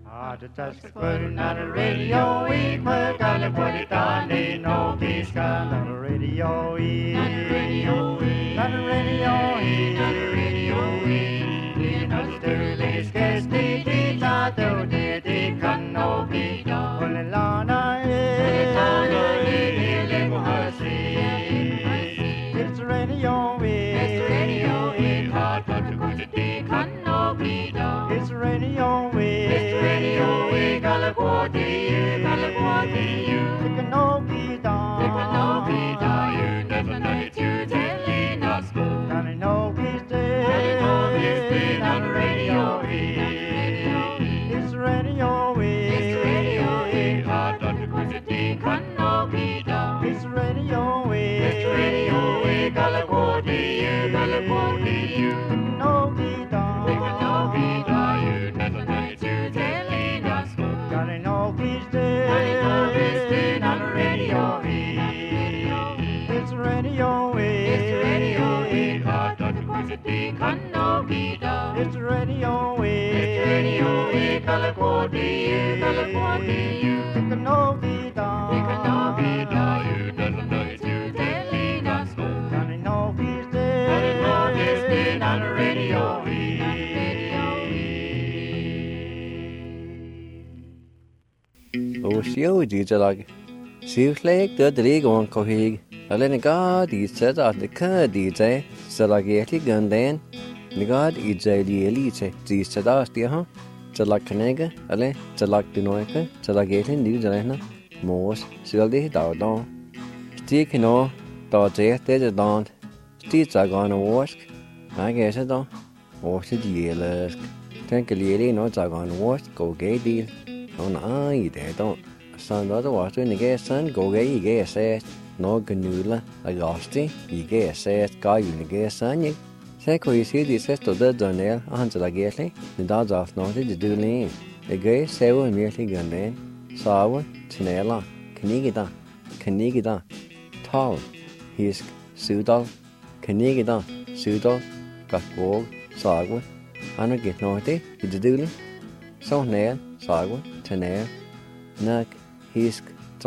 The touch putting on the radio, we put on the body down, they know peace on the radio, on the radio, on the radio, on the radio, we know the early skates, they thought they can no be done. Only Lana, it's the radio, it's the radio, hard but the good they can no be done. It's the radio, it's the radio, we gotta go to you, they can no be done. They can no be done, you never know it, you telling us go. And I know he's dead, on the radio, it's the radio, it's the radio, hard but the good they can no be done. It's the radio, it's the radio, we gotta go to you, they can no be done. They can no be done, you never know it, you telling us go. And I know he's dead, on the radio, it's the radio, it's the radio, hard but the good they can no be done. It's the radio, we gotta go to you, they can no be done. They can no be done, you never know it, you telling us go. And I know he's dead, on the radio, Siêu gì cho lại siêu lệ tới đây còn có gì ở đây có đi chơi ở đây có đi chơi sau đó cái thì gần đến có đi chơi đi chơi đi chơi đó thì ha cho lại cái này cái ở đây cho lại cái nói cái cho lại cái thì đi chơi nó mua siêu đi đào đào tí cái nó đào chơi tới giờ đào tí chơi cái nó wash ai cái sao đó wash gì là cái gì đấy nó chơi cái wash có cái đi nó gì thế đó sáng đó tôi bảo tôi này cái sáng có cái gì cái xe nó gần như là agosti gì cái xe có gì cái sáng nhỉ xe có gì thì xe tôi đã dọn nè anh sẽ là cái gì nên đó giờ nó thì đưa lên cái xe của mình thì gần đến sao thì này là cái gì đó tall his sưu cái gì đó các cô sao quá anh nói cái nói thế thì đưa lên sau này sao quá thì này nak hisk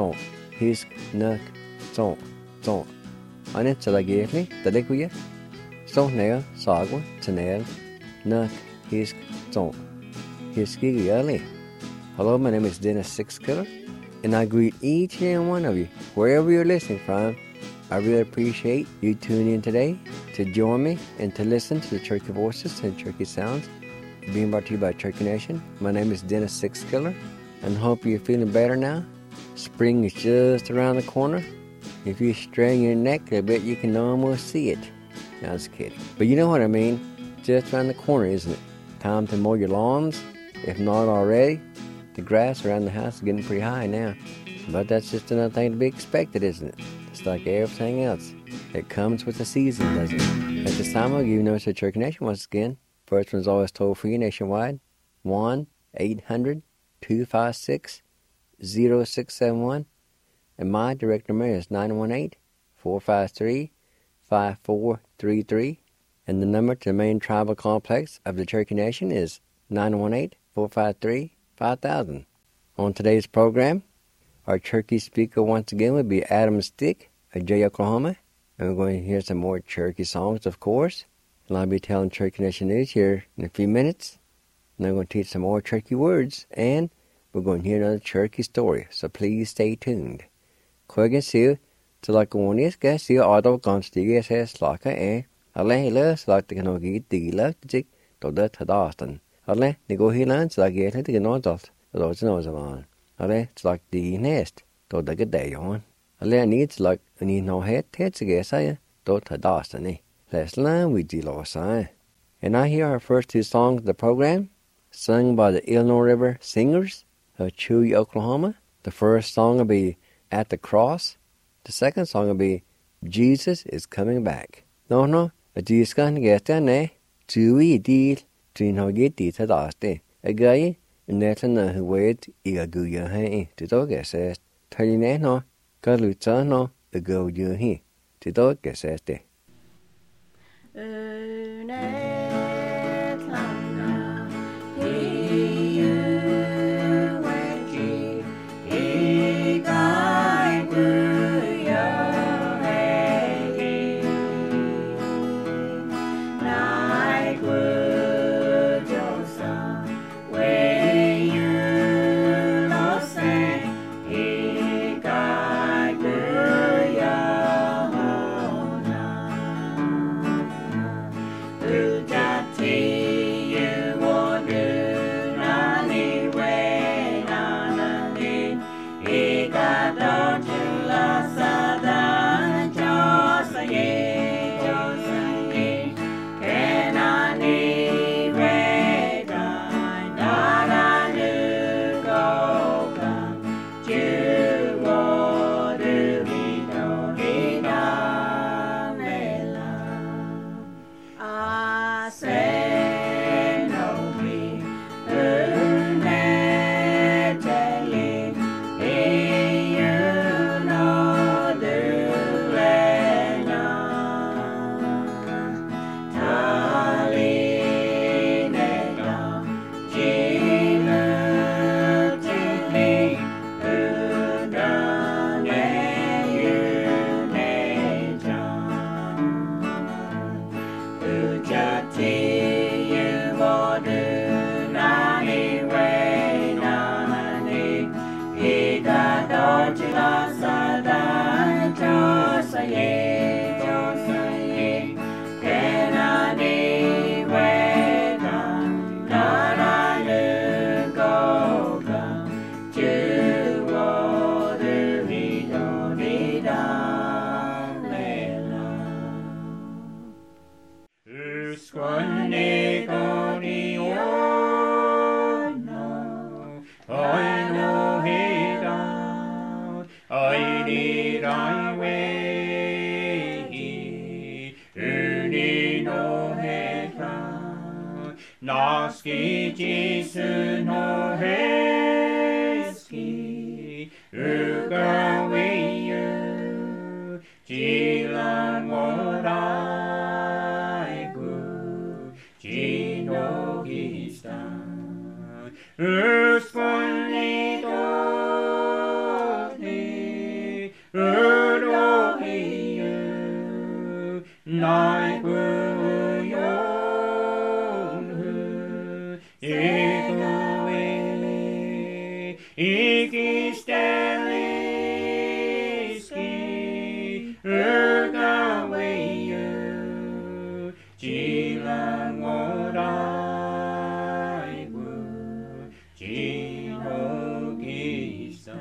nak ton anh sẽ là cái gì tại đây sau này sao quá thì này nak hisk ton hisk cái gì Hello, my name is Dennis Sixkiller, and I greet each and one of you, wherever you're listening from. I really appreciate you tuning in today to join me and to listen to the Cherokee Voices and Cherokee Sounds being brought to you by Cherokee Nation. My name is Dennis Sixkiller, and hope you're feeling better now. Spring is just around the corner. If you strain your neck, I bet you can almost see it. No, I was kidding. But you know what I mean. Just around the corner, isn't it? Time to mow your lawns, if not already. The grass around the house is getting pretty high now. But that's just another thing to be expected, isn't it? Just like everything else. It comes with the season, doesn't it? At this time, I'll give you notice of Cherokee Nation once again. First one's always toll-free nationwide. 1-800-256-0671. And my direct number is 918-453-5433. And the number to the main tribal complex of the Cherokee Nation is 918-453-5000. On today's program, our Cherokee speaker once again will be Adam Stick of Jay, Oklahoma. And we're going to hear some more Cherokee songs, of course. And I'll be telling Cherokee Nation News here in a few minutes. And I'm going to teach some more Cherokee words. And we're going to hear another Cherokee story. So please stay tuned. Quagin siêu, to like one is gas siêu auto constiges has like a less like the canoe the electric to that Hadaston. Ale, they go here lands like it to the north of those nose on. Ale, it's like the nest to the good day on. Ale needs like a need no head, heads against I to Hadaston. Let's learn with the law sign. And I hear our first two songs of the program, sung by the Illinois River Singers of Chewy, Oklahoma. The first song will be At the Cross. The second song will be Jesus is Coming Back. No, a Jesus can get there, ne? Chewy deal, to no get the Tadaste. A guy, and that's another word, Igaguya, hey, to dog says, telling no, Galutano, the go you he, to dog says, Naski Jesu no heski ugawiyu jilan modaigu jinogista usfunni doni udohiyu naigu Ikisteliski ugawiyu jilan modaigu jinogista.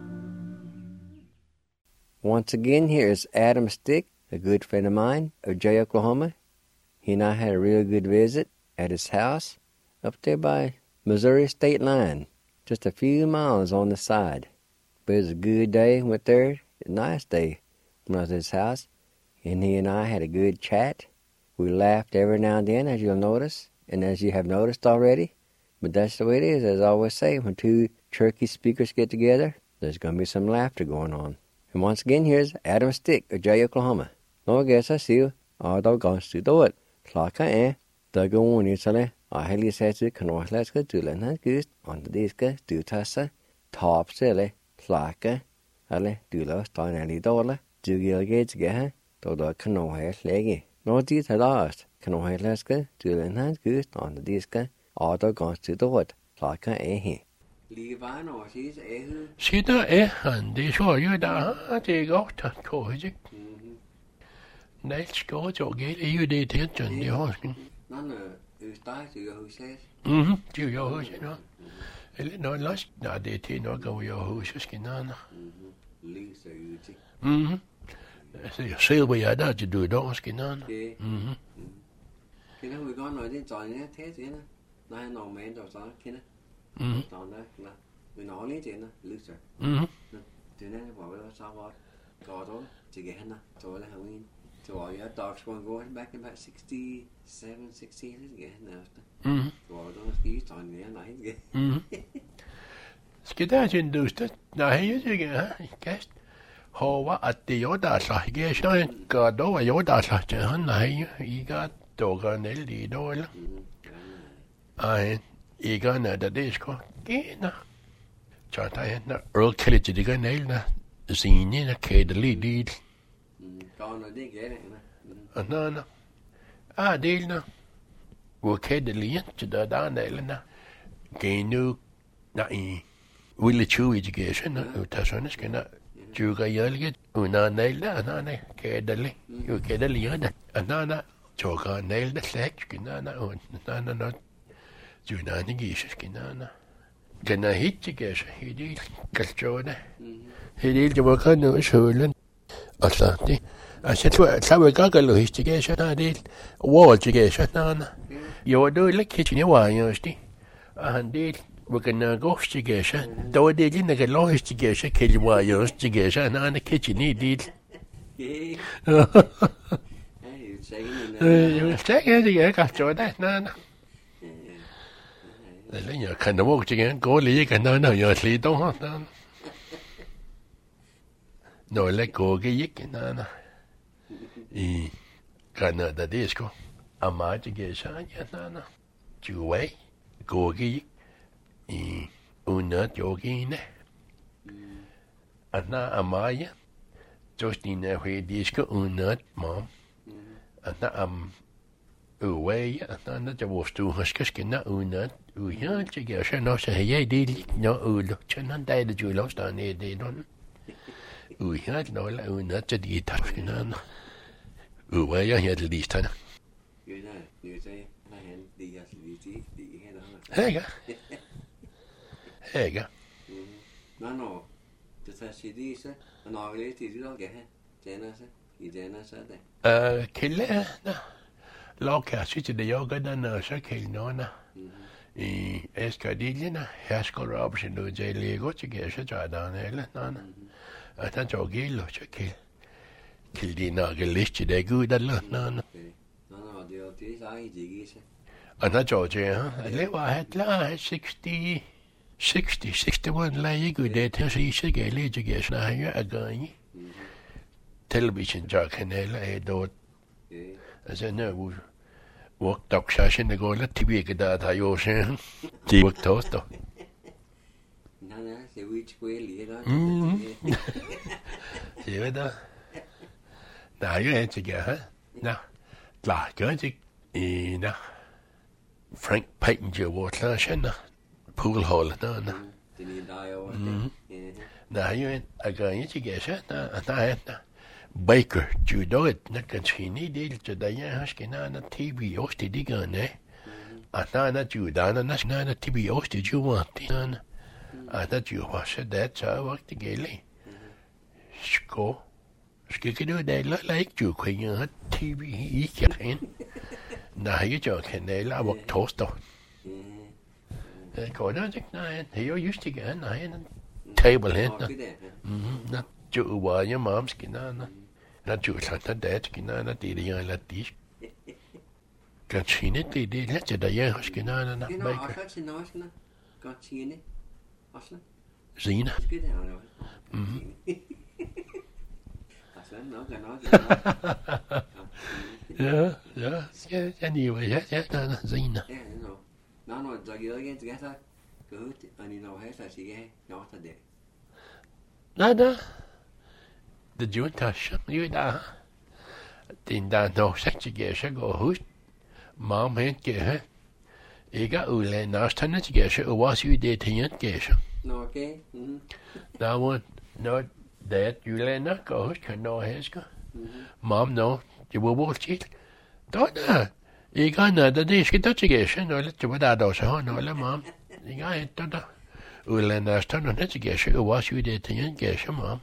Once again, here is Adam Stick, a good friend of mine of Jay, Oklahoma. He and I had a real good visit at his house up there by Missouri state line, just a few miles on the side. But it was a good day. Went there, a nice day when I was at his house, and he and I had a good chat. We laughed every now and then, as you'll notice, and as you have noticed already. But that's the way it is, as I always say, when two turkey speakers get together, there's going to be some laughter going on. And once again, here's Adam Stick of Jay, Oklahoma. Nå guess I see you. Da ganske dårligt. Klokka der går hun i sig. Og heldig sæt til kanalslaske tulen han gust. Andre de skal stutasse. Top sele. Klokka. Alle dula stein i dårligt. Du gilger til her. Da kanalslaske. Nå de tager last. Kanalslaske tulen han gust. Andre de skal. Da ganske dårligt. Klokka her. Sitä han, det så ju där, det är gott att koja. Nej, ska jag ge det ju det till den det har. Det är jag hus nu. Eller nå last, nej det till något jag hus ska nana. Så jag ser vad jag där till du då ska nana. Kina vi går når det tøjne tæt ind. Nej, når man der så kina. Tøjne là vi når lige til lyser. Det er hvor vi så var går då til gæna. Så er han ind. Så var jeg dogs one going back in about 67, 68 again efter. Så var der ski tøjne nej. Ska det sen du stå? Nej, jag tycker gast. Hova att det jag där så jag så går då jag där så han nej iga doga nelli då eller. Ai iga när det ska gena. Så där när Earl Kelly det går nelna sine när kedli dit. Går når det gælder. Anna. Delna. Hvor kedli inte där nelna. Genu nej. Ville chu education utasone skena. Juga yalget una nailda anana kedali yu kedali yada anana choka nailda sek kinana anana no junani gish kinana gana hitchi gish hidi kalchona hidi jawaka no shulen asati asatwa sawe gagalo hitchi gish anadil wall gish anana yodo lekitni wa yosti andil وكنا قوش تجاشة تودي لنا قلوش تجاشة كلمة يوش تجاشة أنا كتشني ديل يستاهل هذه كاتشودة أنا لين كنا وقت كان قولي كنا أنا يصلي دوها نقول قوي يكنا أنا كنا داديسكو أما تجاشة أنا جوي قوي unat yogine anna amaya justina we diska unat mom anna Uwe, na det var stor huskeskinna una uja tjege så nå så jeg det nå ulo tjenan der det jo lost der nede det don uja nå la una til de taskinna uwe jeg havde lige sådan Hega Hega no det tager sig det så når vi lidt det der gav tjener så I tjener så det kille Loka sitter det yoga der så kille nå I eskadillene her skal du op til noget til Lego til gæs så der eller nå og der tog gilde så kille de nok lidt til det gud der nå det er I det så og der tog det det var helt la 61 lege gud det til sig så gælde til gæs når jeg er gang television kanaler er dort altså nu Work dog session det går lidt tilbage der jo sen. Det var tost. Nej, det er jo lige der. Det er der. Nej, jeg er ikke her. Nå. Klar, gør det. Nå. Frank Painter var klar sen. Poolhall der. Det er der jo. Nej, jeg er ikke sen. Nej. Baker, judo et nakachini del til der jeg har skinana TV også det gør ne. Ana judana nasna TV også det jo var det. Ana jo var så det så var det gælde. Sko. Skal du det la ikke jo kan jeg TV I kan. Nej, jeg kanal af torsdag. Det går da ikke nej. Det er jo just ikke nej. Table hen. Nå. Jo var jeg mam skinana. Na jo sådan der skinana det er jeg disk. Kanskje det lidt der jeg skinana na. Det er også til norsk na. Kanskje også. Zina. Skal det altså nok. Ja, jeg niver ja, Zina. Ja, no, der gider ikke til gæster. Godt, og ni når har sig ikke nok der. Nada. Det jo tasha, jo da. Den der nok sagt jeg skal gå hus. Mam hen ge. Ikke ulen næsten til jeg skal was jo det ting ge. Nå, okay. Der var noget det julen gå hus kan nå hæsker. Mam nå, det var hvor tit. Der ikke andet det skal der til jeg nå lidt hvad der så nå la mam. Ikke et der. Ulen næsten til jeg skal was jo det ting ge mam.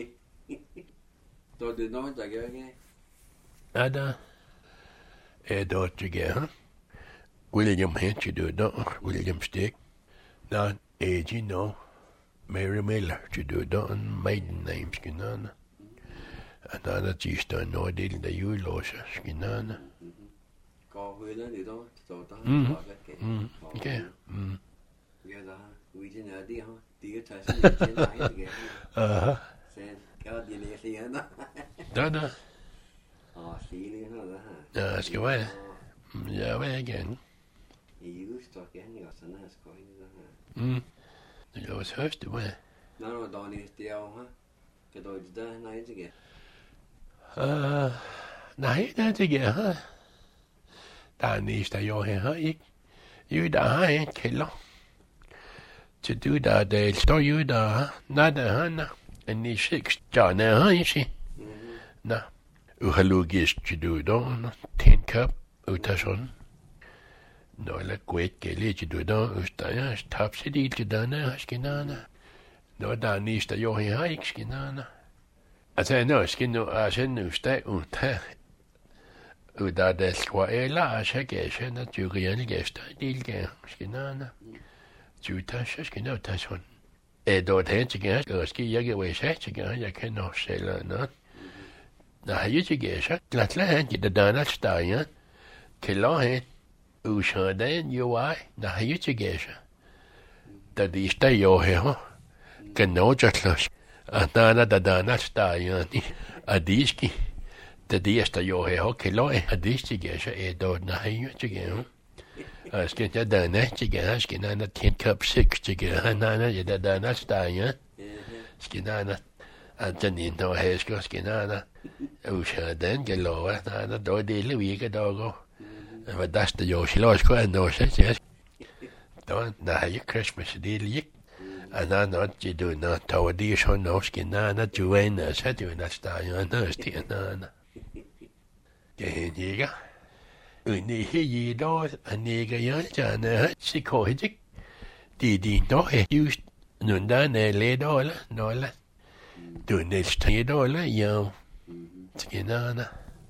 Då det något där gör jag. Nada. Då tycker jag. William Hitch då. William Stick. Nå, Eji no. Mary Miller då. Maiden name skinana. Another gista no del da julåsa skinana. Går højder det då. Så der. Okay. Ja, der. Vi det er det her. Det tager sig til nej igen. Aha. Ja, det er lige igen. Da. Stilig noget her. Ja, skal være. Ja, hvad igen? I udstår gerne og sådan her skøjne der her. Det var først, det var. Nå, Donnie, det er jo her. Kan du det der? Nej, ikke igen. Nej, det er ikke her. Der er næste jo her, ikke? Jo, der har en kælder. Til du der står jo der. Nej, der har han. En i 6 John er ikke. Nå. Uhalogisk til du der. Tænkap ud af sådan. Nå, la quet gælde til du der. Ustaja, tabse del til denne skinana. Nå, der er næste jo her, ikke skinana. Altså, nå, skinno, altså, nu steg ud her. Ud af det skvar, eller altså, gæse, når du gerne gæster, delgære, skinana. Du tager, så skinna, tage sådan. Då tænker jeg, at jeg kan være sagt, jeg kan også sælge noget. Når jeg ikke så lad han give det andet steg, kan lade han udsaden jo er, når jeg ikke så. Da det steg jo her, kan nå jeg klart, at der er det andet steg, at det skal, da det steg jo her, kan lade at det ikke så, då når jeg ikke Jeg skal ikke danne til jeg skal danne tænkap 6 til jeg danne danne steg, skal danne at den ikke har skal danne udsaden kan lade, danne dog dele vi ikke dog. But that's the Yoshi Losh Quan, no, yes. Don't know your Christmas deal, yick. And I'm not you do not tower dear son, no skin, not Joanna, said you in that style, and thirsty and none. Gain Yiga. We need hear ye doors, and nigger young, she called it. Didi, no, he used Nunda, lay dollar, dollar. Do this $10, yo. Skinana.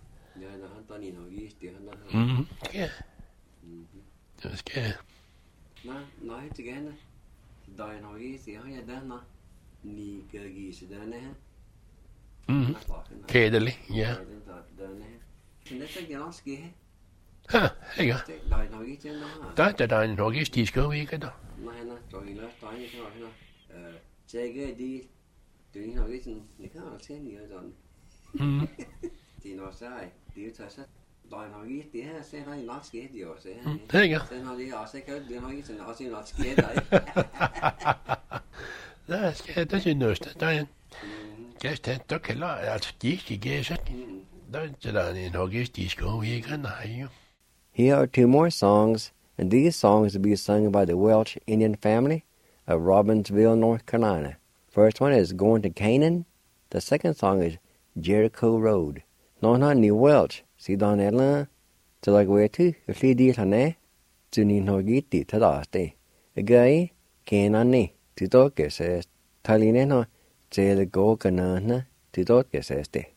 Yeah. Just care. Nói thì cái này đòi nói cái gì hay đó nó ni cái gì sẽ đó nè. Kedelig, yeah. That's like the ski. Huh, hey go. Đòi nói cái chứ nó. That I know is this go we could. Này nó rồi nó nói như thế nào nó. Chơi cái đi. Tụi nó cái gì nó có xem nhiều rồi. Thì nó sai, điều thật sự. Đòi nói cái gì ha, sẽ nói nó ski điều sẽ. There you go. Sẽ nói đi họ sẽ cái điều nói cái gì nó sẽ nói ski đấy. That's yeah, that's in nurse that Diane. Guess that took a lot. That's geeky guess it. Don't you know guess this go we can you. Here are two more songs, and these songs will be sung by the Welch Indian family of Robbinsville, North Carolina. First one is Going to Canaan. The second song is Jericho Road. Nó ni Welch, si don ela, to like where to, if he did hane, to ni no giti to daste. A guy, Canaan ni, to talk says, Taline no, say the go canana, to talk says te.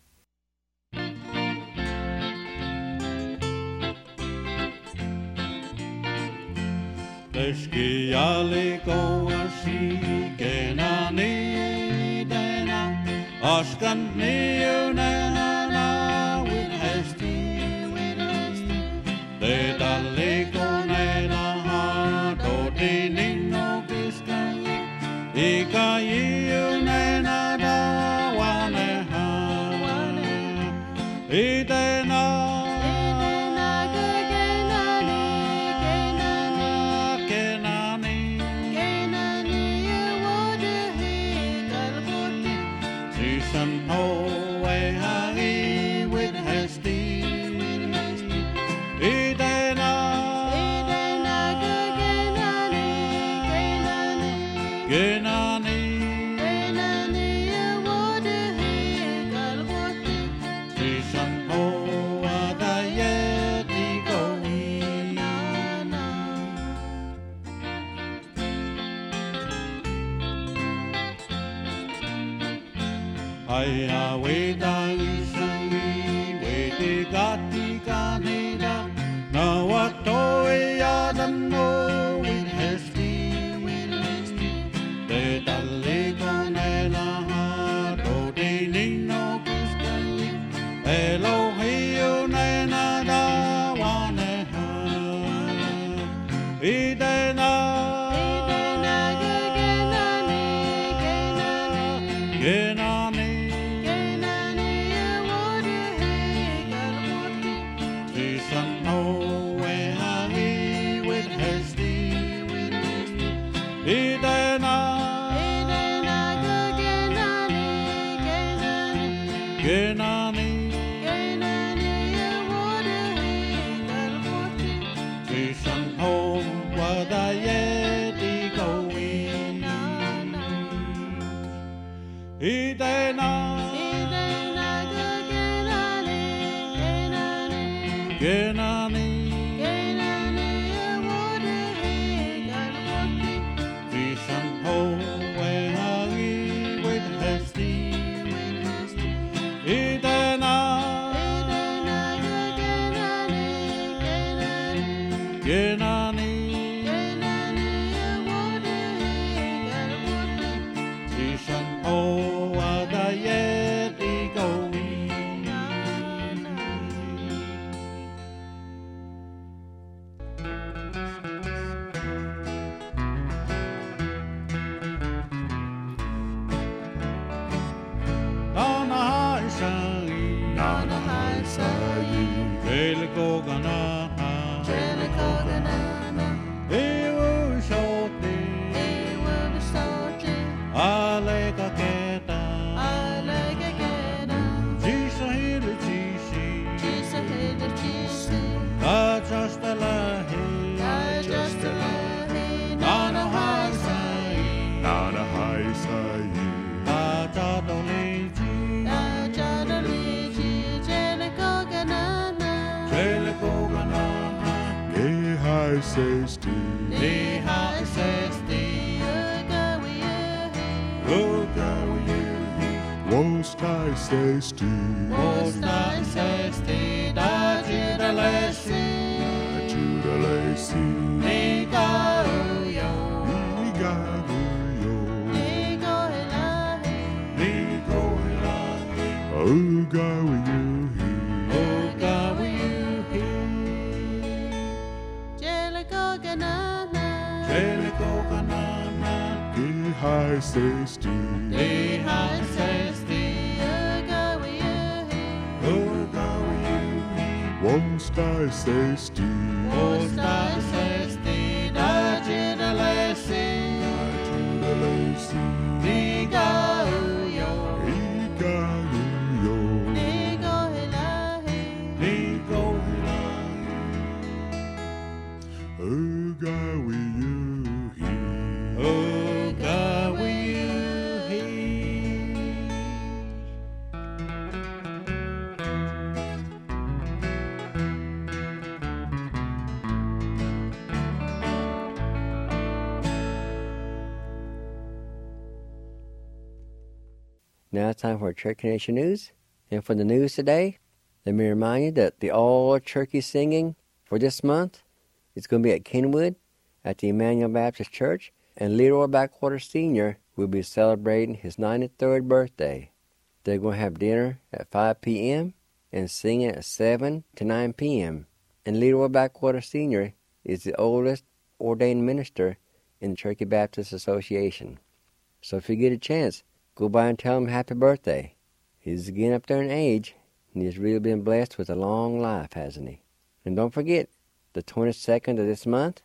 Leski ali koasi kenani dena askan niunena na with hasty de dalle konena ha do dinino kiskan ika iunena da wane ha idena Aya weda isami wede gati kanida na watoe yadano with hasty de dalle konela ha do de nino kuskali Elohio nena da wane ha idena Genani, safety. The high safety. Look how you Most high safety. Most high safety. Da Judah Lacy. Judah Lacy. Nigaruyo. Nigaruyo. Nigo Hilahi. Ogawiyu. Ogawiyu he. Jellico Ganana. Jellico Ganana. The high safety. The high safety. Most high safety. Most high safety. Da Judah Lacy. Judah Lacy. Nigaruyo. Nigaruyo. Nigo Hilahi. Ogawiyu. Ogawiyu he. Now it's time for Cherokee Nation News. And for the news today, let me remind you that the all-Cherokee singing for this month is going to be at Kenwood at the Emmanuel Baptist Church, and Leroy Backwater Sr. will be celebrating his 93rd birthday. They're going to have dinner at 5 p.m. and singing at 7 to 9 p.m. And Leroy Backwater Sr. is the oldest ordained minister in the Cherokee Baptist Association. So if you get a chance, go by and tell him happy birthday. He's getting up there in age, and he's really been blessed with a long life, hasn't he? And don't forget, the 22nd of this month,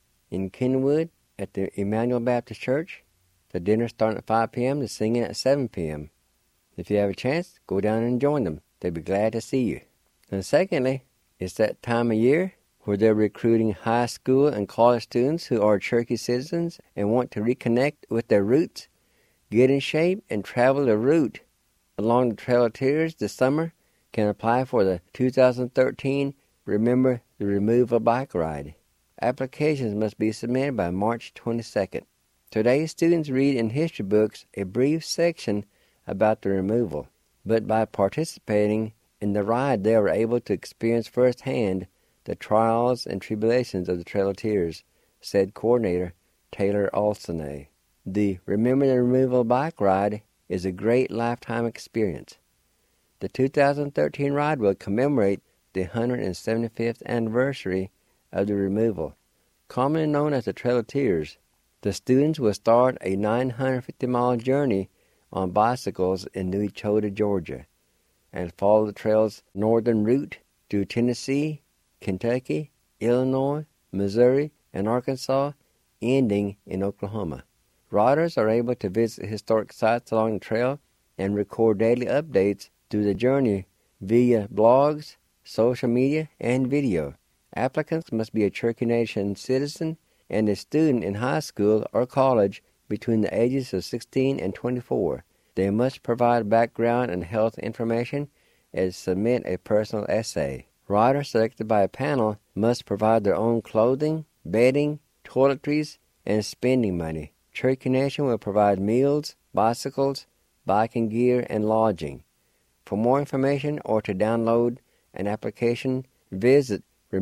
in Kenwood at the Emmanuel Baptist Church, the dinner starting at 5 p.m., the singing at 7 p.m. If you have a chance, go down and join them. They'll be glad to see you. And secondly, it's that time of year where they're recruiting high school and college students who are Cherokee citizens and want to reconnect with their roots, get in shape, and travel the route along the Trail of Tears this summer. Can apply for the 2013 Remember the Removal Bike Ride. Applications must be submitted by March 22nd. Today, students read in history books a brief section about the removal, but by participating in the ride, they are able to experience firsthand the trials and tribulations of the Trail of Tears, said coordinator Taylor Alstonay. The Remember the Removal Bike Ride is a great lifetime experience. The 2013 ride will commemorate the 175th anniversary of the removal, commonly known as the Trail of Tears. The students will start a 950-mile journey on bicycles in New Echota, Georgia, and follow the trail's northern route through Tennessee, Kentucky, Illinois, Missouri, and Arkansas, ending in Oklahoma. Riders are able to visit historic sites along the trail and record daily updates through the journey via blogs, social media, and video. Applicants must be a Cherokee Nation citizen and a student in high school or college between the ages of 16 and 24. They must provide background and health information and submit a personal essay. Riders selected by a panel must provide their own clothing, bedding, toiletries, and spending money. Cherokee Nation will provide meals, bicycles, biking gear, and lodging. For more information or to download an application, visit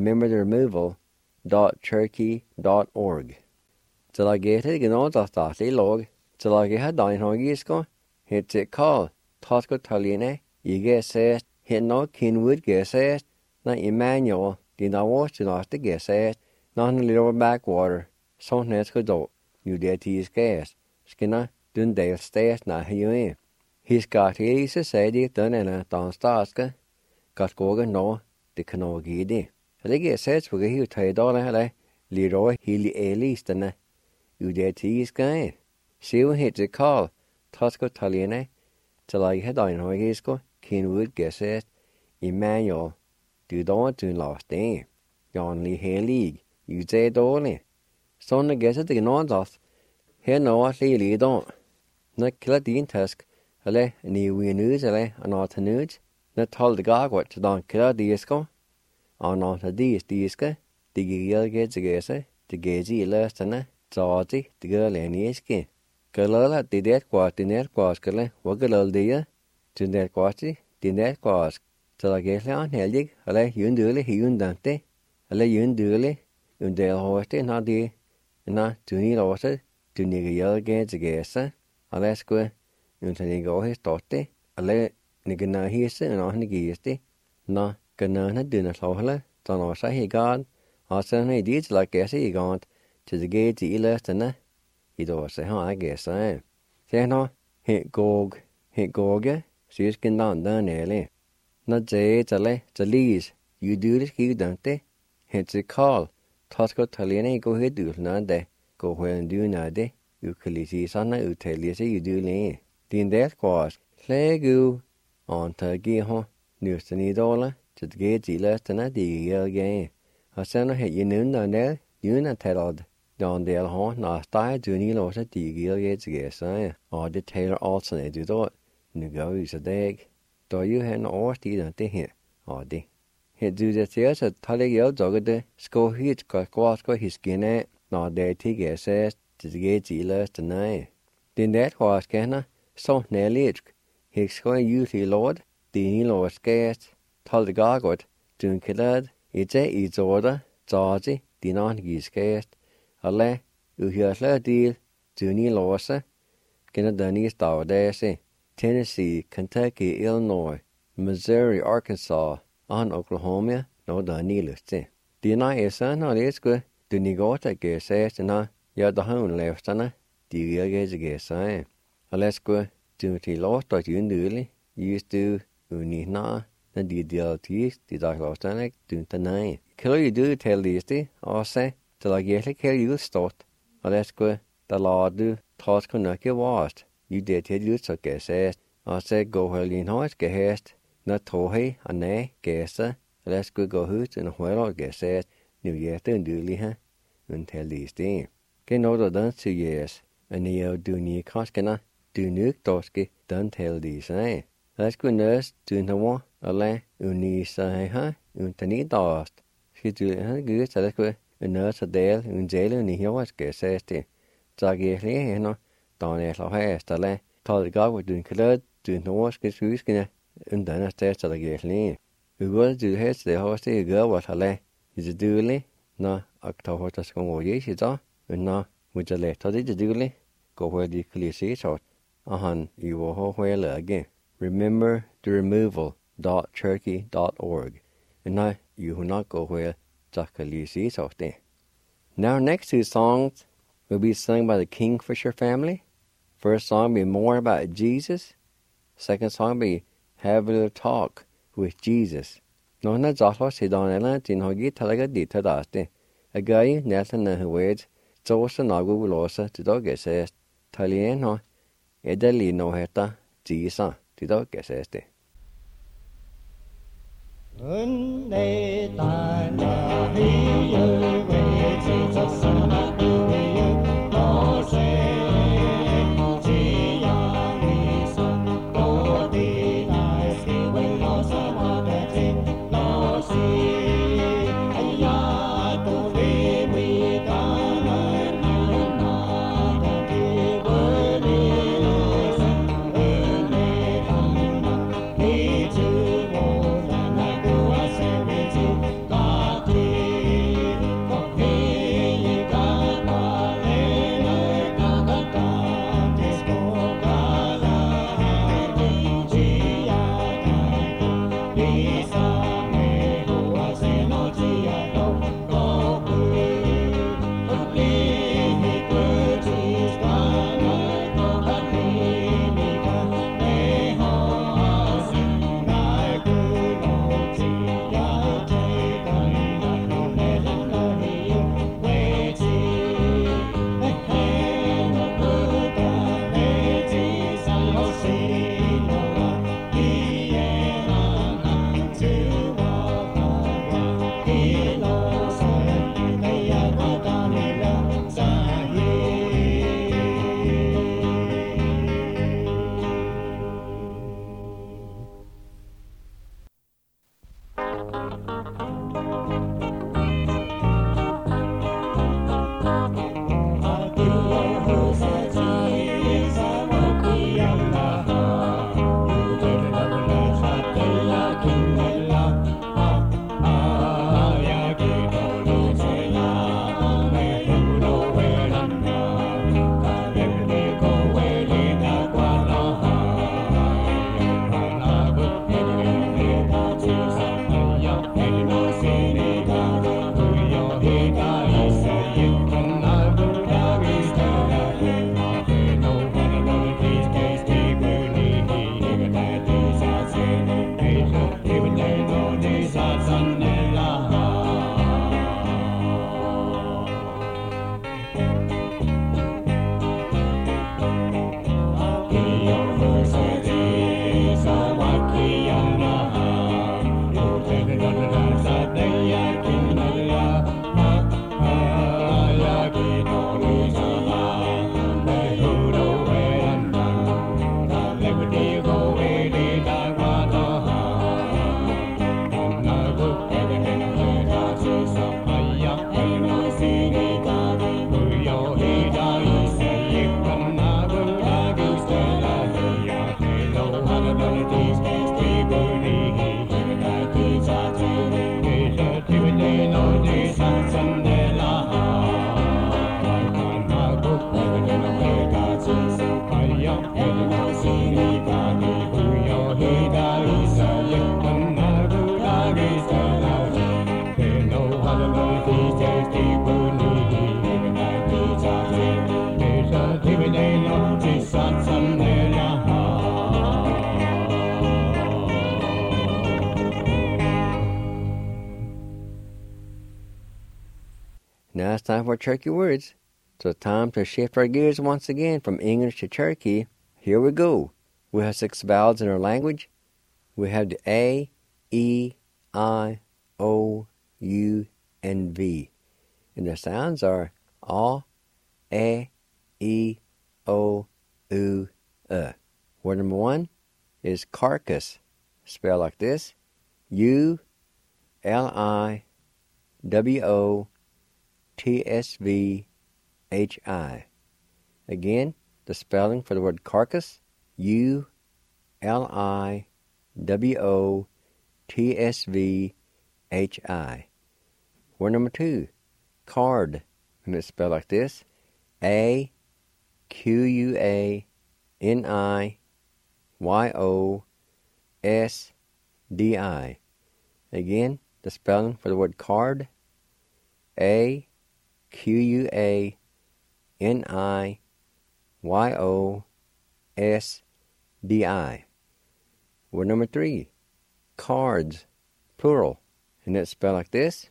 remembertheremoval.cherokee.org. Tilagete gnodastati log, tilageha dainhogisko, hit it call, Tosco Taline, Igesest, hit no Kenwood Gesest, na Emmanuel, Dinawas to not the Gesest, non little backwater, son nesco do, you dead tease gas, skinna, dun dale stas na hue. He's got here society done in a donstaska, got goga no, the canogidi. I get sets for you trade all that, Leroy Healy Elistana. You dead tease guy. See when hit the call, Tosco Taline, till I had on Hogisco, Kenwood Gesset, Emmanuel, do don't do last day. Yon Lee Hay League, you say dolly. Son the guess at the non off. Here no what Lee don't. Not kill a dean tusk, ale, and we news, ale, and all the news. Not told the gog what to don't kill a disco. On not a disca, Tigilge Tigese, Tigaji Lastana, Zati, Tigalianiski. Kalala Tidet Quas, Dinner Quascale, Wagalal Dia, Tinder Quasi, Dinner Quas. Talageslian Heldig, Ale Yunduli Hyundante, Ale Yunduli, Undel Horste, Nadi, Na Tuni Lorse, Tunigilge Tigesa, Alesque, Untanigohis Totte, Ale Niganahise and Ohnigisti, Na Ganana Dunasohla, Donosa Higard, Asana deeds like Essie Gaunt, to the gate the Elastana, Idose, I guess I. Say no, hit Gog, she's can down early. Not say Tale, the lease, you do this, you don't they? Hits a call, Tosco Taliane go ahead do none go where and do nade, you could see Sana Utelias, you do lay. Din that quas, Legu, on Tagi, news to need all, to the gate the Elastana, the year game. I send her you noon down there, you not tell down there horn, not style to any loss at the gilgates guess, or the tailor also they do that. Nu go is a dag. Do you have no orty don't they here, or de. He do the theatre at Taligel Dogade, sco hit got quasco his skin at, nor there tig says to the gate the last tonight. Then that was canna, so nearly it. He's going usually lord, the lord scarce, told the gargot, doing killed. It's a order, Georgie, the non-geese cast, a lay, you hear a deal, Junie Lawsa, Canada Star Daisy, Tennessee, Kentucky, Illinois, Missouri, Arkansas, on Oklahoma, no Danny Lucy. The night is son, or is good, do Nigota get says, and you're the home left, and the year gets a guess, I. Let's go, do the lost or you newly, used to, uni na. And the DLTs, the Dagostanic, do tonight. Kill you do tell these, or say, till I get a kill you start. Or let's go, the law do, toss Konaki washed. You did tell you so guess asked. Or say, go well in horse get hast. Not tohe, a nay, guesser. Let's go hoot and well guess asked. New year to duly, and tell these things. Get no done 2 years. And you do near Koskana, do nuke doski, don't tell these, Let's go nurse, do no one. Alle Unisa, Untani Dost. She do a good Salakwe, a nurse a dale, Unjail, and he was guess safety. Zaggy, you know, Don Eslo Hastale, told the guy was doing colored, doing no wash, get skin, and then a test of the gately. We will do heads the horse, the girl was Hale. Is it duly? No, October to go ye, she's all, and no, with the letter the duly, go where the Khaleesi shot. You will hold where again. Remember the removal.turkey.org. And now you will not go where Zakalisi is out there. Now, next 2 songs will be sung by the Kingfisher family. First song will be more about Jesus. Second song will be Have a Little Talk with Jesus. No, na Zahlo Sidonella, Tinhogi Talaga Dita Daste. A guy, Nathan Nahued, Zosa Nagu Losa, to dog says, Talieno, Edeli no heta, Jesus, to dog says. Unde ta na hi yu we chi cha sa na du yu no se chi ya ni sa do di na si we no sa ma de chi no si ai ya tu le we ta na na ta ki we ni no sa ne ta na ni chu mo na time for Cherokee words. So it's time to shift our gears once again from English to Cherokee. Here we go. We have 6 vowels in our language. We have the A, E, I, O, U, and V. And the sounds are A, E, O, U, Word number 1 is carcass. Spelled like this. U-L-I-W-O-T-S-V-H-I. Again, the spelling for the word carcass. U-L-I-W-O-T-S-V-H-I. Word number 2, card. And it's spelled like this. A-Q-U-A-N-I-Y-O-S-D-I. Again, the spelling for the word card. A-Q-U-A-N-I-Y-O-S-D-I. Word number 3, cards, plural. And it's spelled like this.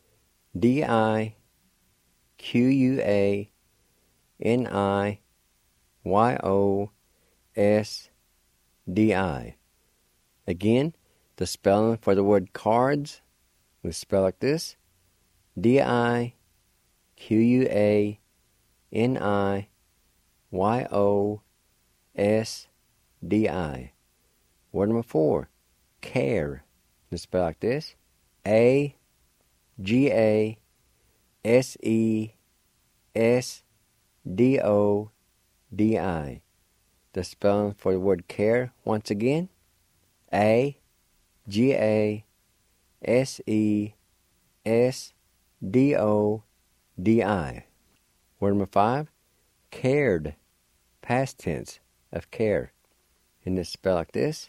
D-I-Q-U-A-N-I-Y-O-S-D-I. Again, the spelling for the word cards we spell like this. D-I-Q-U-A-N-I-Y-O-S-D-I. Word number 4, care. We spell like this. A-G-A-S-E-S-D-O-D-I. The spelling for the word care once again. A-G-A-S-E-S-D-O-D-I. Word number 5, cared. Past tense of care. And it's spelled like this.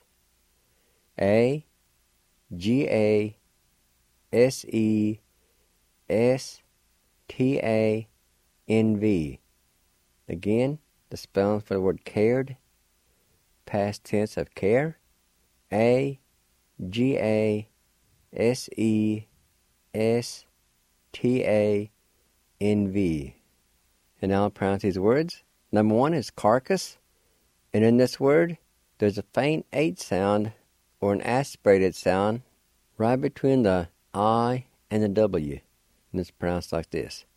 A-G-A-S-E-S-T-A-N-V. Again, the spelling for the word cared. Past tense of care. A-G-A-S-E-S-T-A-N-V. And now I'll pronounce these words. Number 1 is carcass. And in this word, there's a faint H sound or an aspirated sound right between the I and the W. And it's pronounced like this.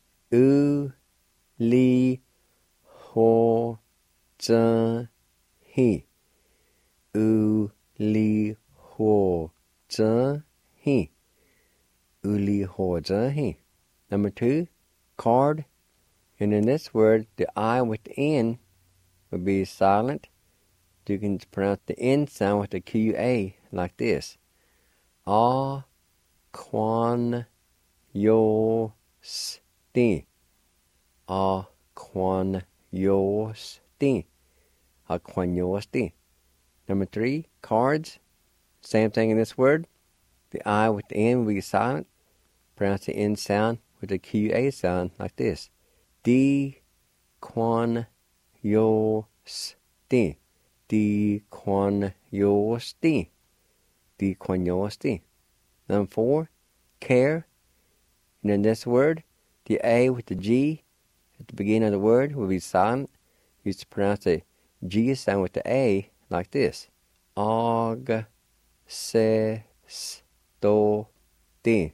U-li-ho-zhen-hi. U-li-ho-zhen-hi. U-li-ho-zhen-hi. Number 2, card. And in this word, the I with the N would be silent. You can pronounce the N sound with the Q-A like this. A-quan-yo-sti. A-quan-yo-sti. A-quan-yo-sti. Number 3, cards. Same thing in this word. The I with the N will be silent. Pronounce the N sound with the Q-A sound like this. Di-quan-yo-sti. Di-quan-yo-sti. Di-quan-yo-sti. Number 4, care. And in this word, the A with the G at the beginning of the word will be silent. You used to pronounce the G sound with the A like this. Og-se-sto-ti.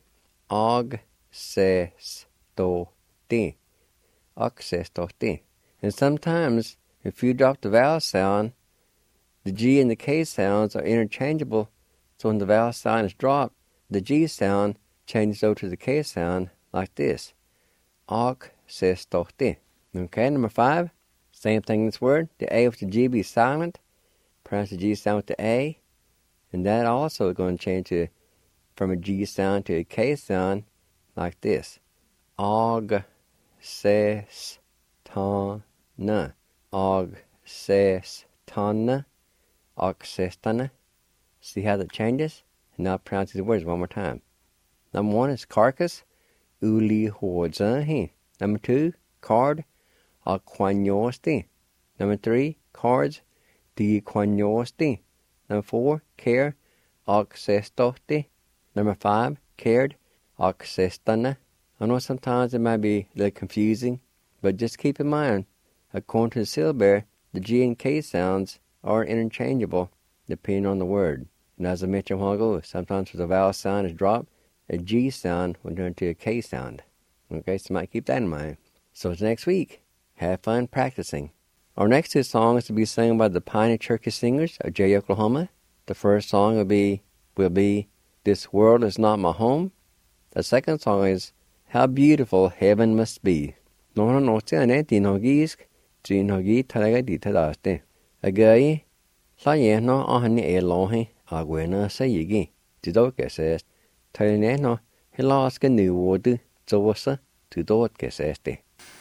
Og-se-sto-ti. Og-se-sto-ti. And sometimes, if you drop the vowel sound, the G and the K sounds are interchangeable. So when the vowel sound is dropped, the G sound changes over to the K sound like this. Og-se-sto-ti. Okay, number 5. Same thing in this word. The A with the G be silent. Pronounce the G sound with the A. And that also is going to change from a G sound to a K sound like this. Og-se-sta-na. Og-se-sta-na. Og-se-sta-na. See how that changes? And now pronounce these words one more time. Number 1 is carcass. U-li-ho-zhen-hi. Number 2, card. A-quan-yo-sti. Number 3, cards. Di-quan-yo-sti. Number 4, care. Og-se-sto-ti. Number 5, cared. Og-se-sta-na. I know sometimes it might be a little confusing, but just keep in mind, according to the syllabary, the G and K sounds are interchangeable depending on the word. And as I mentioned a while ago, sometimes if the vowel sound is dropped, a G sound will turn to a K sound. Okay, so you might keep that in mind. So it's next week. Have fun practicing. Our next two songs will be sung by the Piney Cherokee Singers of Jay, Oklahoma. The first song will be This World Is Not My Home. The second song is How Beautiful Heaven Must Be. Nó nói này thì nó ghi thay cái đi thay đó thế. Again, sao vậy nó ở hành này lo hay à quên nó sẽ gì gì. Chỉ đâu cái sẽ thay này nó hay lo cái new word cho sẽ từ đâu cái sẽ thế.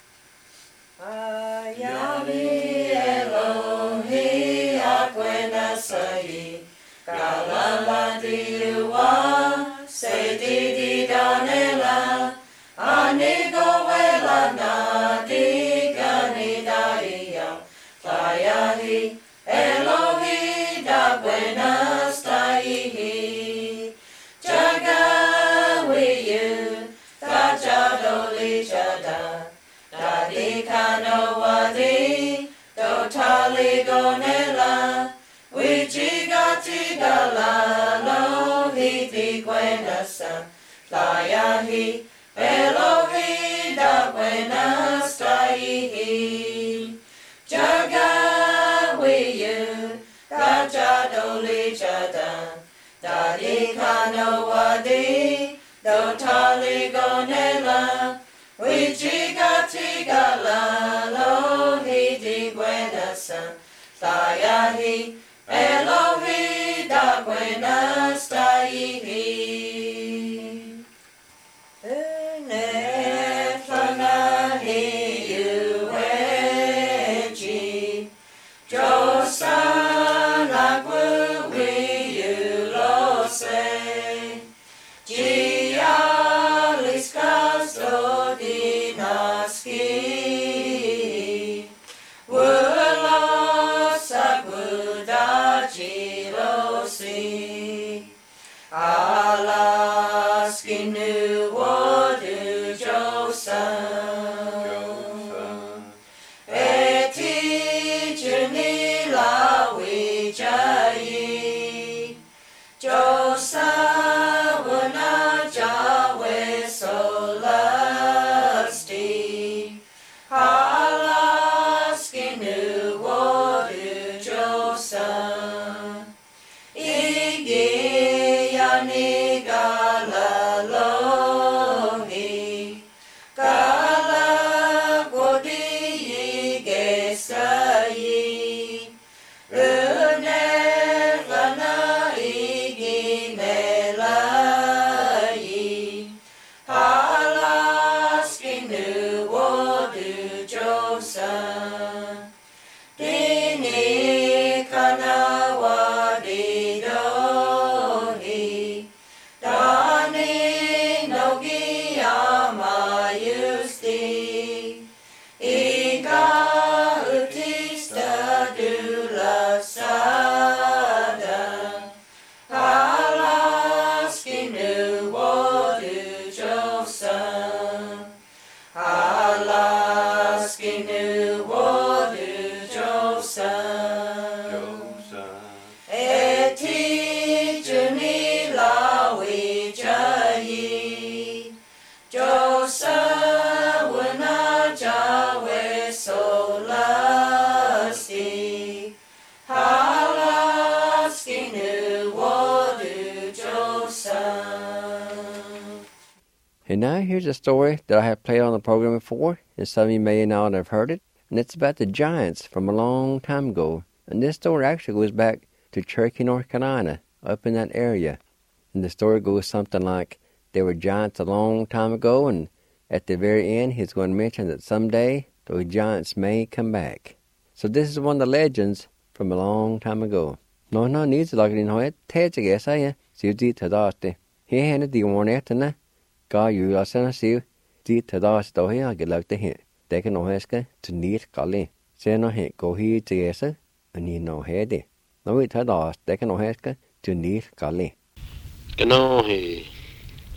And now here's a story that I have played on the program before, and some of you may not have heard it, and it's about the giants from a long time ago. And this story actually goes back to Cherokee, North Carolina, up in that area. And the story goes something like, there were giants a long time ago, and at the very end he's going to mention that someday those giants may come back. So this is one of the legends from a long time ago. No needs like in hoet, take a guess, I see the Tadasti. He handed the one after Ga you are sent you, the Tadasti here, I get like the hit. They can no heska to need Kali. Say no hit, go here to guess, and you know heady. No we Tadasti, they can no heska to need Kali. Cái nó thì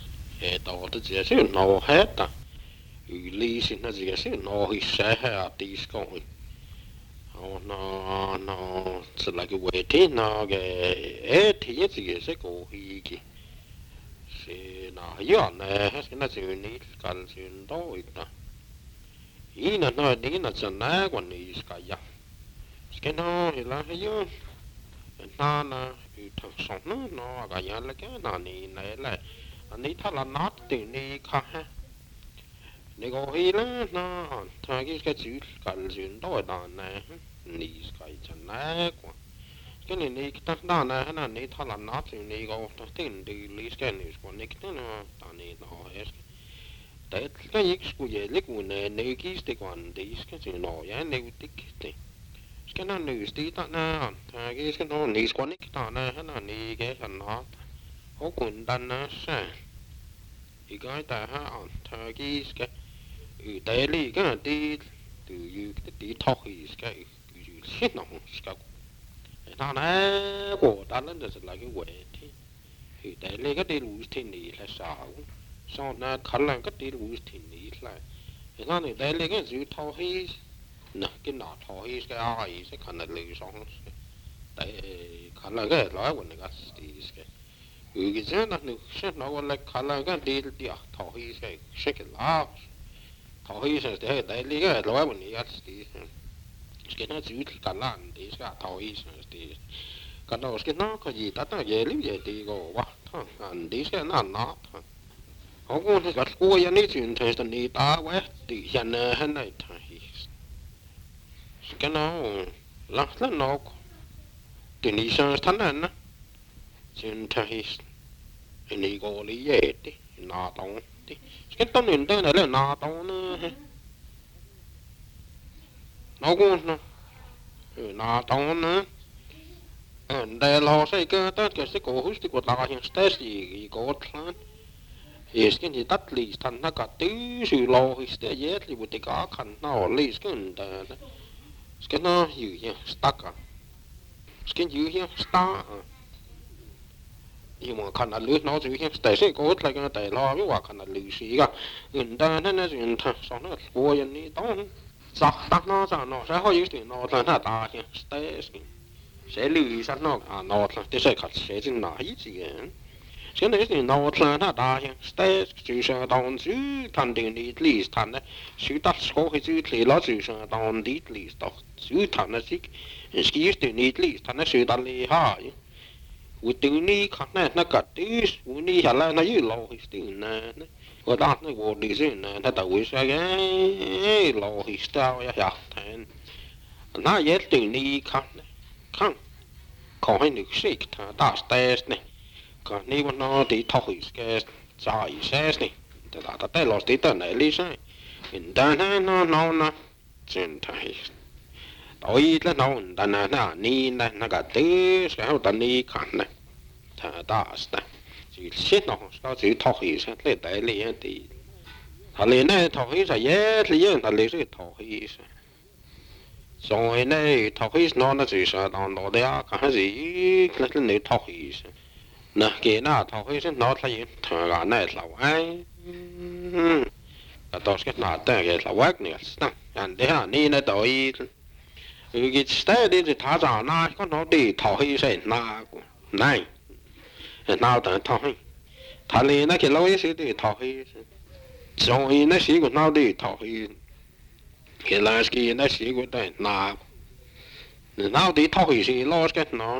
Đó là chỉ là nó hết ta lý sinh là chỉ là nó hi sẽ hết đi con nó sẽ là cái vấn đề nó cái thì chỉ là có hi cái sẽ nó yếu này sẽ là chỉ ní cần chỉ đó ta ý nó đi nó sẽ nãy quan ní cái gì cái nó thì là yếu nó thằng sống nó cái gì là cái nó này là anh ấy thật là nát từ này khác này có hi là nó thằng cái chữ cần chuyện đó là này này cái chân này quá cái này cái đó này nó này thật là nát từ này có tiếng đi lý cái này còn này cái nó ta này nó hết đấy cái gì cũng vậy lấy cái này cái quan đi cái chuyện nó vậy này cái nó này tí ta na thằng cái nó này quan này ta này nó này cái thằng nó có quyền đàn nó sao thì cái ta ha thằng cái đại lý cái là đi từ đi thọ thì cái shit nó cái nó này của ta nó là cái quệ thì đại lý cái đi lùi thì này là sao sau này khả năng cái đi lùi thì này là thì nó này đại lý cái chữ thọ thì nè cái nào thọ thì cái ai sẽ khả năng lùi xong tại khả năng cái nói của cái cái cái gì nó nó gọi là khả năng cái đi thọ thì cái là thọ thì sẽ để đại lý cái nói của cái nó chữ cả lan thì cái thọ thì cái đó cái nó có gì ta về lý về thì có quá anh đi cái nó họ cũng thì cái cô nhà này chuyện thời gian này ta quá thì hiện nay thì cái nó là nó thì đi sang tháng này nè chuyện thời này có lý về thì nó tông thì cái tông này đây là nó tông nữa nó cũng nó tông nữa đây là sai cái tất cả cái cổ hút cái ta hiện stress gì có thằng cái gì tắt lì thành nó cả tứ sự lo thì sẽ dễ thì một cái khăn nó lì cái nó gì nhỉ stuck à cái gì nhỉ stuck nhưng mà khăn là lưới nó chỉ tại sao có lại cái tại lo cái quả khăn là lưới xí cả người ta nó chuyện thật sao nó qua vậy này đó sao tắt nó sao nó sẽ hơi gì nó là nó ta nhỉ sẽ lưới sao nó nó là thế sẽ khát sẽ chừng nào ít gì cái này thì nó là nó ta nhỉ sẽ chỉ là đòn chứ thành tiền đi lì thành đấy chứ tắt có cái chứ thì nó chỉ là đòn đi lì đó chứ thành nó chỉ cái thì đi lì thành nó sự đòn lì ha với từ ní khăn này nó cả từ với ní hả là nó như lâu thì từ này có đàn nó vô đi chứ này nó tàu với sao cái lâu thì sao vậy hả thành nó dễ từ ní khăn còn hay nước xịt thà ta stress này còn ní mà nó thì thôi cái giải stress này ta tay lót tí tờ này lý sai hiện tại nó chuyện thay tối là nó đàn nó ní này nó cả từ cái hậu đàn ní khăn này thà ta này chỉ xét nó sao chỉ thôi sẽ lấy đại lý thì thà lý này thôi sẽ dễ lý thà lý sẽ thôi rồi này thôi nó chỉ là nó đấy cái gì là cái thôi nè cái nào thôi sẽ nó là gì thà cái này là ai đó cái nào cái là quét này anh đấy à ní này tối cái style đi thì thà ra na có nó đi thôi sẽ na này nào tận thôi thà lý nó cái lối sẽ đi thôi rồi nó sẽ của nó đi thôi cái là cái nó sẽ của đây nào đi thôi sẽ lo cái nó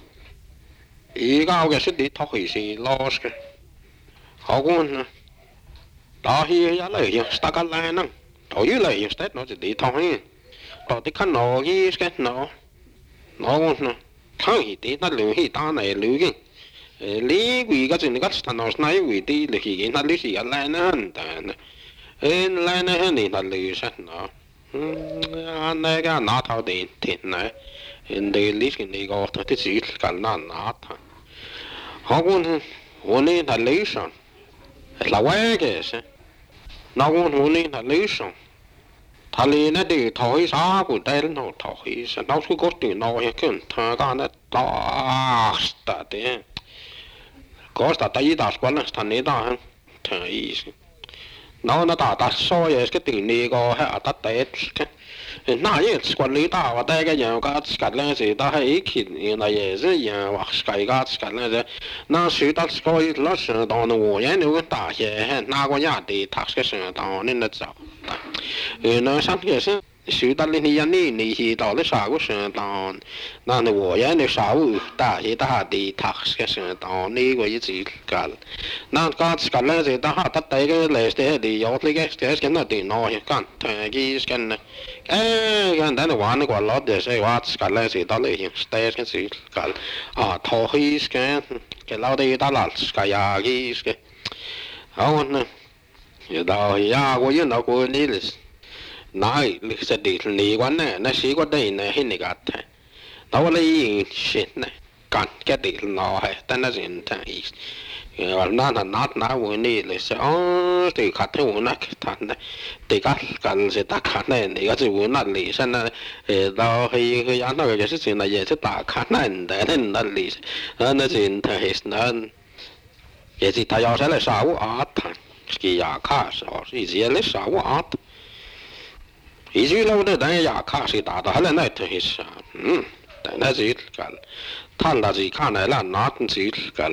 ý cao cái sẽ đi thôi sẽ lo cái họ cũng đó thì giá lại hiện ta cái này nè thôi lại hiện step nó sẽ đi thôi đó thì khăn nó cái nó cũng thôi thì nó lười thì ta này lười cái lý vì cái chuyện cái thằng nó nói vì đi là khi nó lý gì lại nữa lại nữa thì nó lười sao nó anh này cái nó thao tiền này để lý cái này có thì chỉ cái nó họ cũng hôm nay là lý sao là vậy cái sao nó cũng hôm nay là lý sao thà lý nó đi thôi sao cũng đây nó thôi sao nó cứ có tiền nó cái thằng cái nó ta đấy có ta tay ta quan là thằng này ta is. No ta soja ska tinni ko ha tatet. Na ye squalli ta wa ta ga yan ka skatlan se ta ha ikin na ye ze yan wa skai ga skatlan ze na su ta skoi la shen dong wo yan nu ta ye na ko ya de ta ska shen dong ne na zao. Na san ye shen su ta li ni yan ni hi ta le sa ko shen dong na ne wo yan ne sa wu ta ye ta de ta ska shen dong ni ko yi ji gal. Na ka skatlan se ta ha ta ta ge le ste de yo le ge ste na de no ye kan ta gi skan gan den one ko lot de se wat skalle se ta le hin ste skal se skal to hi skal ke la de ta la skal ya gi skal on ye da ya ko ye na ko ni le nai le se de ni wan ne na si ko de ne hin ni ga ta ta wa le yin shin ne kan ke de no hai ta na jin ta i na na wo ni le se de ka te wo na ta ne de ka kan se ta ka ne ni ga ji wo na li san na da hi hi ya na ge se sin na ye se ta ka na de ne na li na jin ta his na ye ji ta ya se le sa wo a ta ski ya ka so si ji le sa wo a i ji lo de dan ya ka si ta da le na te his da na ji ka ta la ji ka na la na ji ka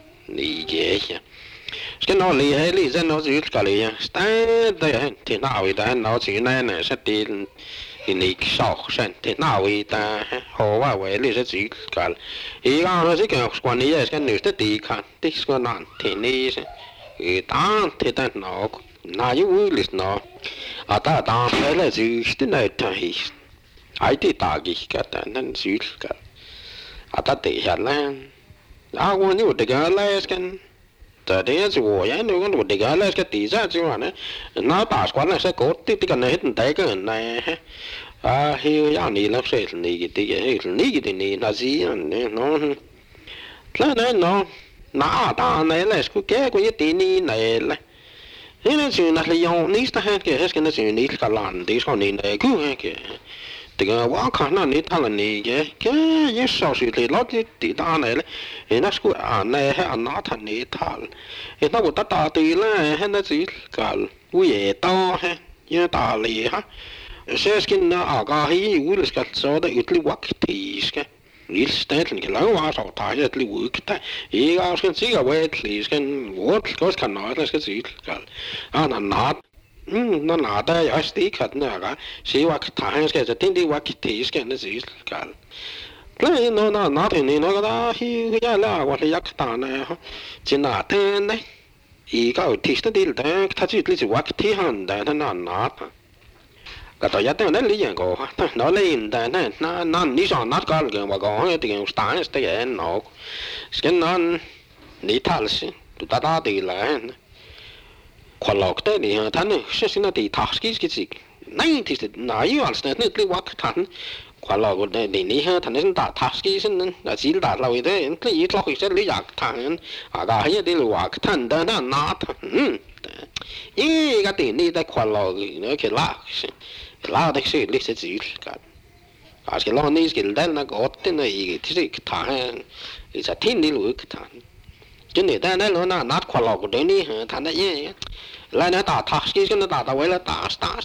ni ge ya cái nó lì hay lì dân nó giữ cả lì tại đây thì nào vậy ta nó chỉ này này sẽ tiền thì lì sau sen thì nào vậy ta hồว่าvậy lì sẽ giữ cả ý nó sẽ cái quan này cái nữ sẽ đi看ที่ก็นั่นที่นี่อีตาที่แต่nóน่าอยู่ลิสnóตาตาไปเลยgiữที่ไหนที่ไอ้ที่ตากี่กันนั่นgiữกันตาที่หันแล้ววันนี้เด็กอะไรกัน แต่เดี๋ยวจะว่าอย่างนี้ก็ดูเด็กอะไรก็ตีซะจีว่าเนี่ยน้าตาสกวันนั้นก็ติดกันเนี่ยเห็นแต่ก็เนี่ยเฮียอย่างนี้แล้วเสร็จนี่กี่ทีนี่กี่ทีนี่น่าจีเนี่ยน้องแล้วเนี่ยน้องน้าตาเนี่ยเลยก็แก่ก็ยี่ทีนี่เนี่ยเลยนี่เนี่ยสิ่งนั้นเลยยองนี่สถานที่สิ่งนั้นสิ่งนี้ก็หลานที่เขาเนี่ยก็คือแต่ก็ว่าขนาดนี้ท่านนี่แค่ยังสาวสุดเลยแล้วที่ตีตาเนี่ยเลยเห็นนักสกุลเนี่ยให้อันนั้นท่านนี่ท่านเห็นนักบุตรตาตีเลยให้นักสิกันวิเอตาให้ยังตาเลยฮะเชื่อสกินนะอากาศวิลสกัดโซ่ได้อุตลิวักทีสกันวิลสเตนกันแล้วว่าสาวตายอุตลิวักแต่อีกอาสกันสิกับเวทลีสกันวัดก็ขนาดนั้นสกันสิกันนั่นนัดนั่นอาจจะยังสติขัดเนี่ยก็สิว่าทางสกันจะทิ้งดีว่าคิดที่สกันนั่นสิกันแล้วนั่นที่นี่ก็ได้ที่ยังแล้วว่าที่ยักษ์ตาเนี่ยจีน่าเต้นเนี่ยอีกเอาที่สติลแต่ถ้าจิตลิจิว่าคิดที่หันแต่นั่นนัดก็ตัวยัดเนี่ยนั่นเลี้ยงก็นั่นเลี้ยงแต่นั่นนี่สอนนัดก็เกี่ยวกับก็ที่เกี่ยวกับสไตล์สไตล์นกสกันนั่นนี่ทัลสิตัวตาตีเลยคนหลอกได้เนี่ยท่านเนี่ยเชื่อสินะที่ทักกี้สินั่นที่สุดนายวันนั้นนี่ว่าท่านคนหลอกก็ได้นี่ฮะท่านเนี่ยทักกี้สินั่นแต่สิ่งที่เราได้ที่อีกหลอกอีกเส้นเลยอยากท่านก็ให้ได้รู้ว่าท่านเดินหน้าท่านอีกก็ที่นี่ได้คนหลอกเนี่ยคือลาได้สิ่งที่จะกันอาจจะลองนี่สิ่งได้นะก็ที่นี่อีกที่สิท่านจะทิ้งนี่รู้ท่านจนเนี่ยแต่เนี่ยเราหน้าคนหลอกก็ได้นี่ฮะท่านได้ยังแล้วเนี่ยตาทักกี้ก็เนี่ยตาไว้แล้วตา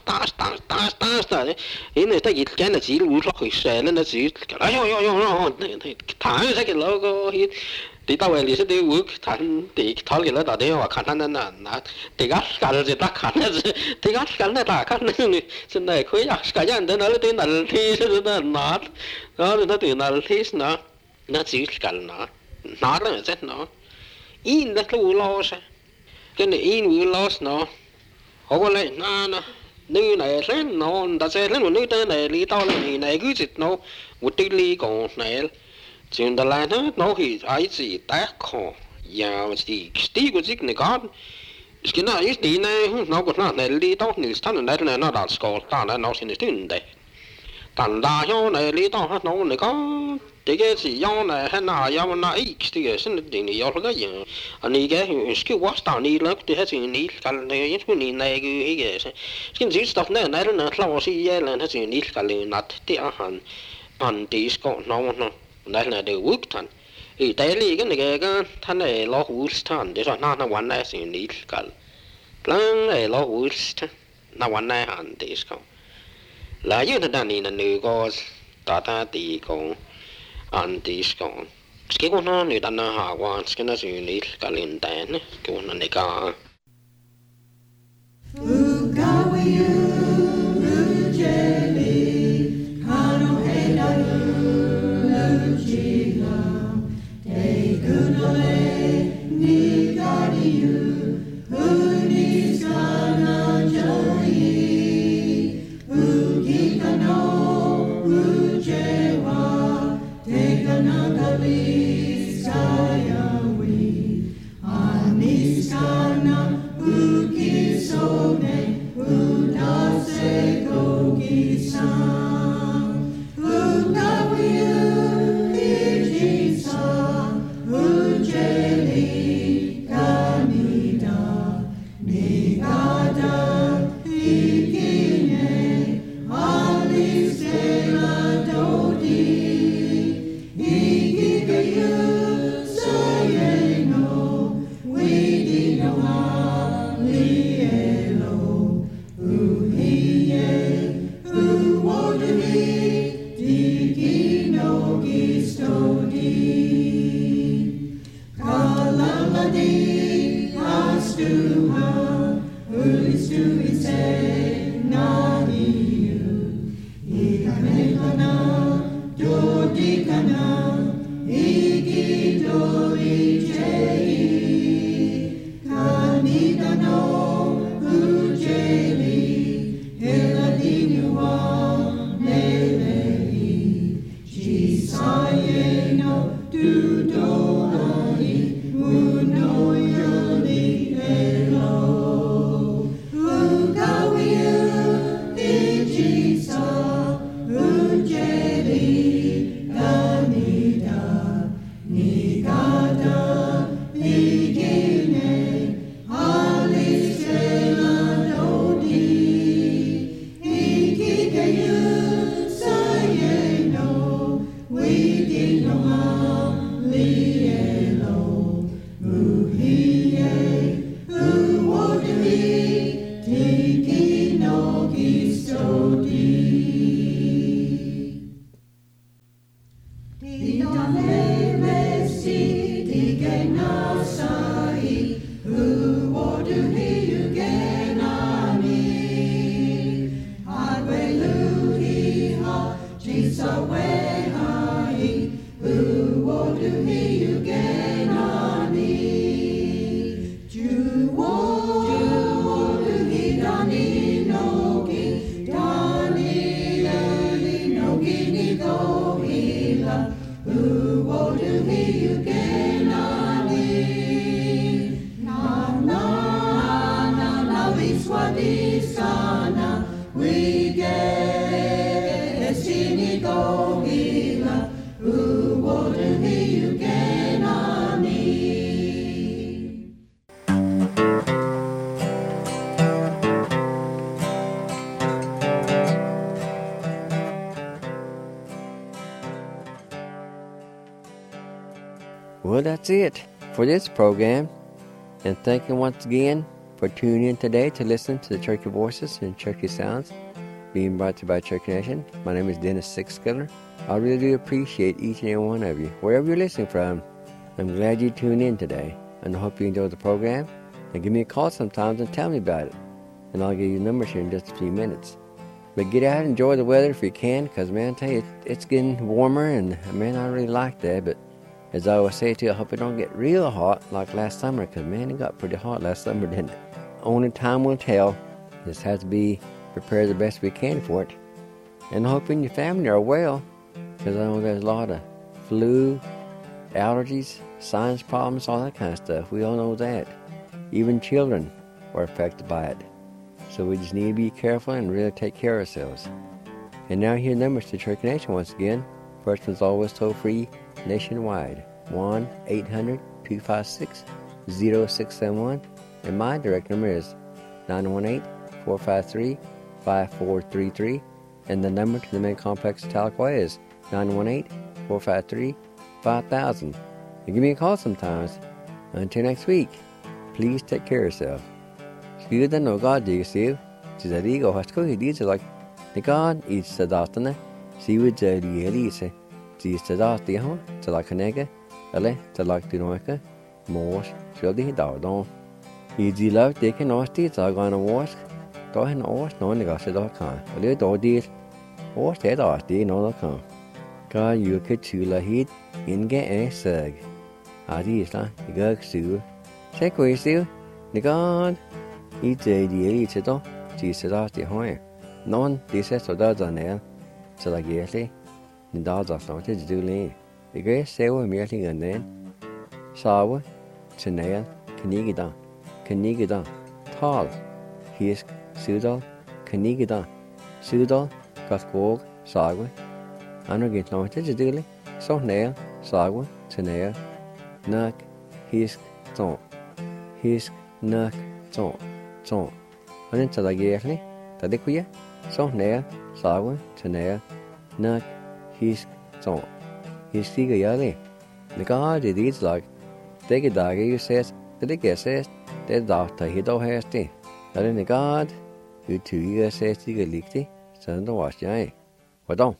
อีเนี่ยถ้าอีกแค่เนี่ยจีรู้หลอกอีกเส้นเนี่ยจีไอ้ยท่านใช่กี่เราก็ตีตาไว้เลยสิที่วุ้ท่านตีท้อเลยแล้วตาเดียวว่าขันนั่นนะตีกัดกันจะตาขันเนี่ยตีกัดกันเนี่ยตาขันนี่ฉันได้คุยอยากกันยันเดินอะไรตีนั่นที่ฉันนั่นนัดแล้วนั่นตีนั่นที่นะนั่นจีกันนะนัดเลยเจ้าเนาะอินเด็กรู้ล้อใช่ก็เนี่ยอินรู้ล้อเนาะเขาก็เลยนั่นนะนี่ไหนเล่นนอนแต่เสร็จแล้วนี่แต่ไหนลีต่อเลยนี่ไหนก็จิตเนาะวุฒิลีก่อนไหนจนแต่ละนะเนาะที่ไอ้จีแตกคอยาวจีตีก็จิกเนี่ยก่อนสกินน่ะอีสตีเนี่ยเนาะก็น่ะไหนลีต่อนี่ท่านไหนเนี่ยน่าดัดสกอตตาเนี่ยเนาะสิ่งที่นี่但大小呢，你当他弄那个，这个是养呢，还拿养那一这个是那定的要那个样，你个是个我当你了，这还是你干那个，因为你那个一个是，跟只是到那那那老是也了，他是你干的那的啊，按地是讲那那那的work谈， Tế lý cái này cái thân này lo hú stan để cho nó vấn đề sự lý cái lần này lo hú stan nó vấn đề hẳn thế sao là như thế này là nữ có ta thì có anh thế sao cái con nó nữ ta nó hạ quan cái nó sự lý cái liên tên cái con này cả Well, that's it for this program. And thank you once again for tuning in today to listen to the Cherokee Voices and Cherokee Sounds being brought to you by Cherokee Nation. My name is Dennis Sixskiller. I really do appreciate each and every one of you, wherever you're listening from. I'm glad you tuned in today, and I hope you enjoyed the program. And give me a call sometimes and tell me about it. And I'll give you the numbers here in just a few minutes. But get out and enjoy the weather if you can, because, man, I tell you, it's getting warmer, and, man, I really like that. But as I always say to you, I hope it don't get real hot like last summer, because, man, it got pretty hot last summer, didn't it? Only time will tell. Just have to be prepared the best we can for it. And I hope you and your family are well, because I know there's a lot of flu, allergies, sinus problems, all that kind of stuff. We all know that. Even children are affected by it. So we just need to be careful and really take care of ourselves. And now here are numbers to Cherokee Nation once again. First one's always toll-free nationwide, 1-800-256-0671. And my direct number is 918-453-5433. And the number to the main complex of Tahlequah is 918-453-5000. give me a call sometimes. Until next week, please take care of yourself. Skide den og God dig siv, til at ikke har skøjt i det like. Det God i stedaterne, siv det elise, til stedat det har, til at knække, eller til at det noe, mors, selv det dagdom. I de lav det kan også det så gå en årsk, da han års nogen ikke også der kan, og det dog det. Års det også det noget kan. God jo kan tyde hit, indgå af sag. Adi isla, ikke siv. Se kunne siv, det God. I det elise da, til stedat det har. Nogen det så der nær, så der giver sig. Den der så til det lige. Ikke sæve mere til den. Save til nær, Kanigida, tal, hisk, sydal, Kanigida, sydal, kaskog, sagwe. Andre gik nok til det lige. Så nær, sagwe til nær, nak, hisk, nak, ton. Og den tager jeg lige. Der det kunne jeg. Så nær, sagwe til nær, nak, hisk, ton. Hisk stiger jeg lige. Det gør det dit slag. Det er dage jo ses. Det ikke er ses. Det er dagter hit og her sted. Der er en god. Vi tyger ses ikke ligtigt. Sådan der var jeg. Hvordan?